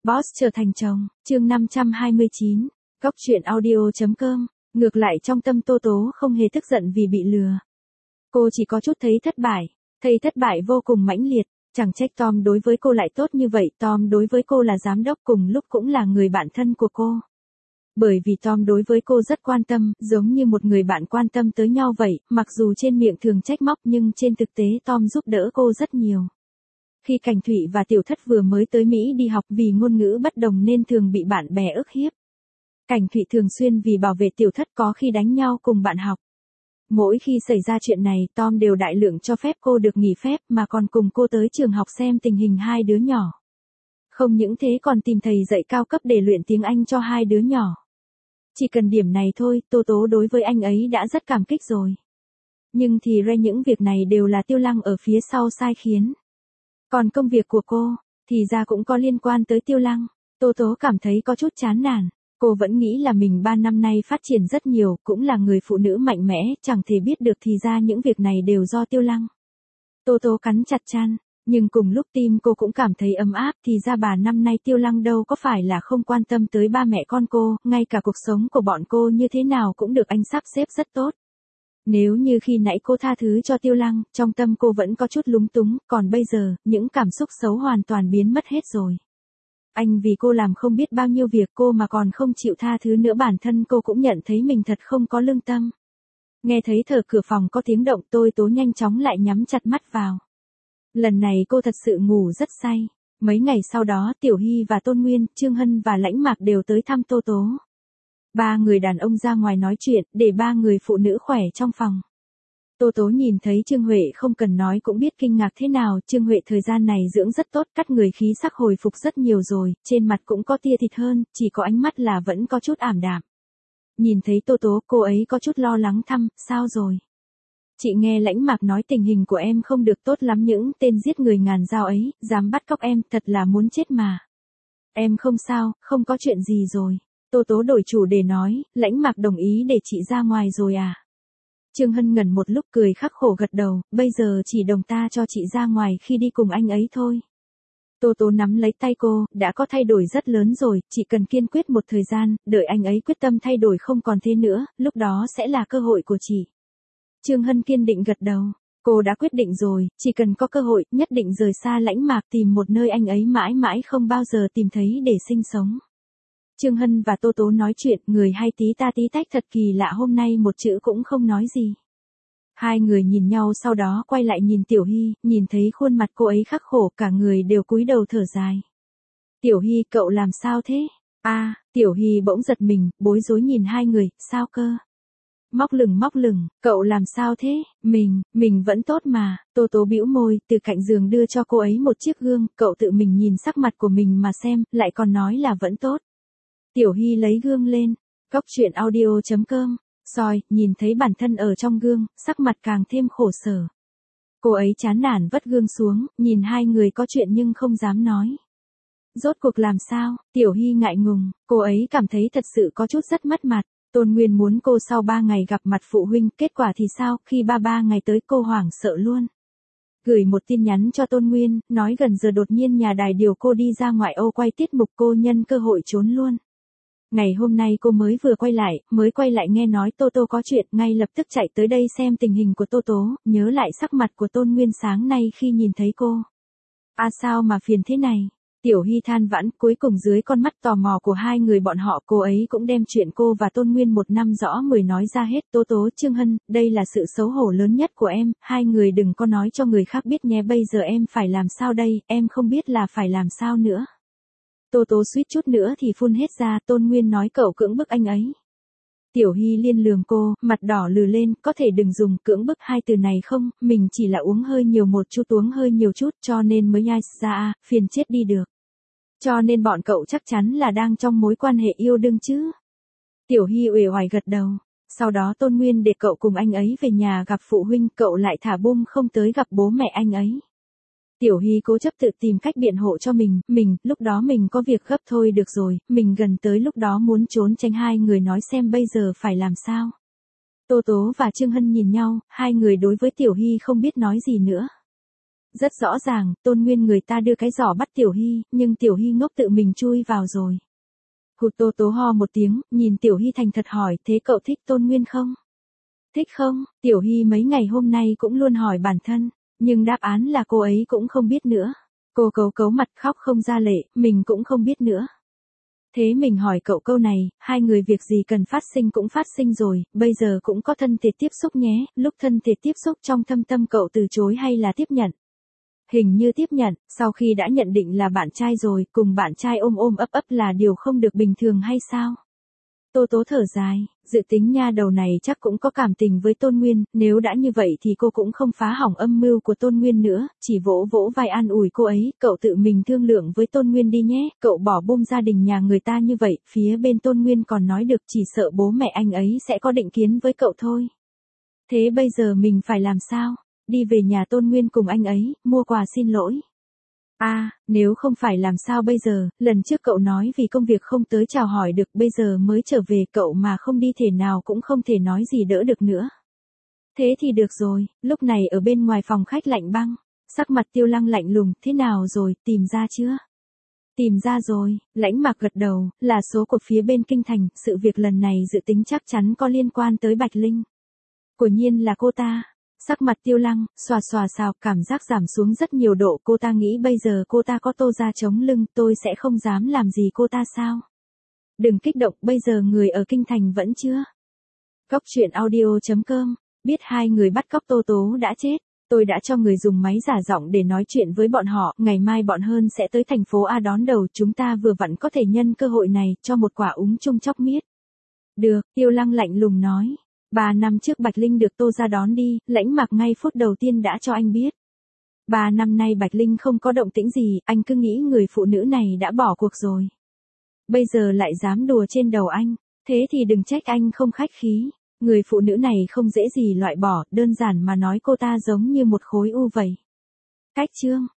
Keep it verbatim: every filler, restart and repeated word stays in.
Boss trở thành chồng, chương năm trăm hai mươi chín, Góc truyện audio.com, ngược lại trong tâm Tô Tố không hề tức giận vì bị lừa. Cô chỉ có chút thấy thất bại, thấy thất bại vô cùng mãnh liệt, chẳng trách Tom đối với cô lại tốt như vậy, Tom đối với cô là giám đốc cùng lúc cũng là người bạn thân của cô. Bởi vì Tom đối với cô rất quan tâm, giống như một người bạn quan tâm tới nhau vậy, mặc dù trên miệng thường trách móc nhưng trên thực tế Tom giúp đỡ cô rất nhiều. Khi Cảnh Thụy và Tiểu Thất vừa mới tới Mỹ đi học vì ngôn ngữ bất đồng nên thường bị bạn bè ức hiếp. Cảnh Thụy thường xuyên vì bảo vệ Tiểu Thất có khi đánh nhau cùng bạn học. Mỗi khi xảy ra chuyện này Tom đều đại lượng cho phép cô được nghỉ phép mà còn cùng cô tới trường học xem tình hình hai đứa nhỏ. Không những thế còn tìm thầy dạy cao cấp để luyện tiếng Anh cho hai đứa nhỏ. Chỉ cần điểm này thôi, Tô Tố đối với anh ấy đã rất cảm kích rồi. Nhưng thì ra những việc này đều là Tiêu Lăng ở phía sau sai khiến. Còn công việc của cô, thì ra cũng có liên quan tới Tiêu Lăng. Tô Tố cảm thấy có chút chán nản. Cô vẫn nghĩ là mình ba năm nay phát triển rất nhiều, cũng là người phụ nữ mạnh mẽ, chẳng thể biết được thì ra những việc này đều do Tiêu Lăng. Tô Tố cắn chặt răng, nhưng cùng lúc tim cô cũng cảm thấy ấm áp, thì ra bà năm nay Tiêu Lăng đâu có phải là không quan tâm tới ba mẹ con cô, ngay cả cuộc sống của bọn cô như thế nào cũng được anh sắp xếp rất tốt. Nếu như khi nãy cô tha thứ cho Tiêu Lăng, trong tâm cô vẫn có chút lúng túng, còn bây giờ, những cảm xúc xấu hoàn toàn biến mất hết rồi. Anh vì cô làm không biết bao nhiêu việc cô mà còn không chịu tha thứ nữa, bản thân cô cũng nhận thấy mình thật không có lương tâm. Nghe thấy thở cửa phòng có tiếng động, Tôi Tố nhanh chóng lại nhắm chặt mắt vào. Lần này cô thật sự ngủ rất say. Mấy ngày sau đó Tiểu Hy và Tôn Nguyên, Trương Hân và Lãnh Mạc đều tới thăm Tô Tố. Ba người đàn ông ra ngoài nói chuyện, để ba người phụ nữ khỏe trong phòng. Tô Tố nhìn thấy Trương Huệ không cần nói cũng biết kinh ngạc thế nào, Trương Huệ thời gian này dưỡng rất tốt, cắt người khí sắc hồi phục rất nhiều rồi, trên mặt cũng có tia thịt hơn, chỉ có ánh mắt là vẫn có chút ảm đạm. Nhìn thấy Tô Tố, cô ấy có chút lo lắng thăm, sao rồi? Chị nghe Lãnh Mạc nói tình hình của em không được tốt lắm, những tên giết người ngàn dao ấy, dám bắt cóc em, thật là muốn chết mà. Em không sao, không có chuyện gì rồi. Tô Tố đổi chủ đề nói, Lãnh Mạc đồng ý để chị ra ngoài rồi à? Trương Hân ngẩn một lúc cười khắc khổ gật đầu, bây giờ chỉ đồng ta cho chị ra ngoài khi đi cùng anh ấy thôi. Tô Tố nắm lấy tay cô, đã có thay đổi rất lớn rồi, chỉ cần kiên quyết một thời gian, đợi anh ấy quyết tâm thay đổi không còn thế nữa, lúc đó sẽ là cơ hội của chị. Trương Hân kiên định gật đầu, cô đã quyết định rồi, chỉ cần có cơ hội, nhất định rời xa Lãnh Mạc tìm một nơi anh ấy mãi mãi không bao giờ tìm thấy để sinh sống. Trương Hân và Tô Tố nói chuyện, người hay tí ta tí tách thật kỳ lạ, hôm nay một chữ cũng không nói gì. Hai người nhìn nhau sau đó quay lại nhìn Tiểu Hy, nhìn thấy khuôn mặt cô ấy khắc khổ, cả người đều cúi đầu thở dài. Tiểu Hy, cậu làm sao thế? A, à, Tiểu Hy bỗng giật mình, bối rối nhìn hai người, sao cơ? Móc lửng móc lửng, cậu làm sao thế? Mình, mình vẫn tốt mà. Tô Tố bĩu môi, từ cạnh giường đưa cho cô ấy một chiếc gương, cậu tự mình nhìn sắc mặt của mình mà xem, lại còn nói là vẫn tốt. Tiểu Hy lấy gương lên, Góc truyện audio.com, soi, nhìn thấy bản thân ở trong gương, sắc mặt càng thêm khổ sở. Cô ấy chán nản vất gương xuống, nhìn hai người có chuyện nhưng không dám nói. Rốt cuộc làm sao? Tiểu Hy ngại ngùng, cô ấy cảm thấy thật sự có chút rất mất mặt. Tôn Nguyên muốn cô sau ba ngày gặp mặt phụ huynh, kết quả thì sao, khi ba ba ngày tới cô hoảng sợ luôn. Gửi một tin nhắn cho Tôn Nguyên, nói gần giờ đột nhiên nhà đài điều cô đi ra ngoại ô quay tiết mục, cô nhân cơ hội trốn luôn. Ngày hôm nay cô mới vừa quay lại, mới quay lại nghe nói Tô Tô có chuyện, ngay lập tức chạy tới đây xem tình hình của Tô Tố, nhớ lại sắc mặt của Tôn Nguyên sáng nay khi nhìn thấy cô. À sao mà phiền thế này? Tiểu Hy than vãn, cuối cùng dưới con mắt tò mò của hai người bọn họ, cô ấy cũng đem chuyện cô và Tôn Nguyên một năm rõ mười nói ra hết. Tố Tố, Trương Hân, đây là sự xấu hổ lớn nhất của em, hai người đừng có nói cho người khác biết nhé, bây giờ em phải làm sao đây, em không biết là phải làm sao nữa. Tô Tố suýt chút nữa thì phun hết ra, Tôn Nguyên nói cậu cưỡng bức anh ấy. Tiểu Hy liên lườm cô, mặt đỏ lừ lên, có thể đừng dùng cưỡng bức hai từ này không, mình chỉ là uống hơi nhiều một chút, uống hơi nhiều chút cho nên mới nhai ra, phiền chết đi được. Cho nên bọn cậu chắc chắn là đang trong mối quan hệ yêu đương chứ. Tiểu Hy uể oải gật đầu. Sau đó Tôn Nguyên để cậu cùng anh ấy về nhà gặp phụ huynh, cậu lại thả bom không tới gặp bố mẹ anh ấy. Tiểu Hy cố chấp tự tìm cách biện hộ cho mình, mình, lúc đó mình có việc gấp thôi được rồi, mình gần tới lúc đó muốn trốn tránh, hai người nói xem bây giờ phải làm sao. Tô Tố và Trương Hân nhìn nhau, hai người đối với Tiểu Hy không biết nói gì nữa. Rất rõ ràng, Tôn Nguyên người ta đưa cái giỏ bắt Tiểu Hy, nhưng Tiểu Hy ngốc tự mình chui vào rồi. Hụt Tô Tố ho một tiếng, nhìn Tiểu Hy thành thật hỏi, thế cậu thích Tôn Nguyên không? Thích không? Tiểu Hy mấy ngày hôm nay cũng luôn hỏi bản thân, nhưng đáp án là cô ấy cũng không biết nữa. Cô cấu cấu mặt khóc không ra lệ, mình cũng không biết nữa. Thế mình hỏi cậu câu này, hai người việc gì cần phát sinh cũng phát sinh rồi, bây giờ cũng có thân thể tiếp xúc nhé, lúc thân thể tiếp xúc trong thâm tâm cậu từ chối hay là tiếp nhận? Hình như tiếp nhận, sau khi đã nhận định là bạn trai rồi, cùng bạn trai ôm ôm ấp ấp là điều không được bình thường hay sao? Tô Tố thở dài, dự tính nha đầu này chắc cũng có cảm tình với Tôn Nguyên, nếu đã như vậy thì cô cũng không phá hỏng âm mưu của Tôn Nguyên nữa, chỉ vỗ vỗ vai an ủi cô ấy, cậu tự mình thương lượng với Tôn Nguyên đi nhé, cậu bỏ bôm gia đình nhà người ta như vậy, phía bên Tôn Nguyên còn nói được chỉ sợ bố mẹ anh ấy sẽ có định kiến với cậu thôi. Thế bây giờ mình phải làm sao? Đi về nhà Tôn Nguyên cùng anh ấy, mua quà xin lỗi. À, nếu không phải làm sao bây giờ, lần trước cậu nói vì công việc không tới chào hỏi được, bây giờ mới trở về cậu mà không đi thể nào cũng không thể nói gì đỡ được nữa. Thế thì được rồi, lúc này ở bên ngoài phòng khách lạnh băng, sắc mặt Tiêu Lăng lạnh lùng, thế nào rồi, tìm ra chưa? Tìm ra rồi, Lãnh Mạc gật đầu, là số của phía bên kinh thành, sự việc lần này dự tính chắc chắn có liên quan tới Bạch Linh. Quả nhiên là cô ta. Sắc mặt Tiêu Lăng, xòa xòa xào, cảm giác giảm xuống rất nhiều độ, cô ta nghĩ bây giờ cô ta có Tô gia chống lưng, tôi sẽ không dám làm gì cô ta sao? Đừng kích động, bây giờ người ở kinh thành vẫn chưa. Cóc truyện audio chấm com, biết hai người bắt cóc Tô Tố đã chết, tôi đã cho người dùng máy giả giọng để nói chuyện với bọn họ, ngày mai bọn Hơn sẽ tới thành phố A đón đầu, chúng ta vừa vặn có thể nhân cơ hội này, cho một quả úng chung chóc miết. Được, Tiêu Lăng lạnh lùng nói. Ba năm trước Bạch Linh được Tô gia đón đi, Lãnh Mạc ngay phút đầu tiên đã cho anh biết. Ba năm nay Bạch Linh không có động tĩnh gì, anh cứ nghĩ người phụ nữ này đã bỏ cuộc rồi. Bây giờ lại dám đùa trên đầu anh, thế thì đừng trách anh không khách khí. Người phụ nữ này không dễ gì loại bỏ, đơn giản mà nói cô ta giống như một khối u vậy. Cách chương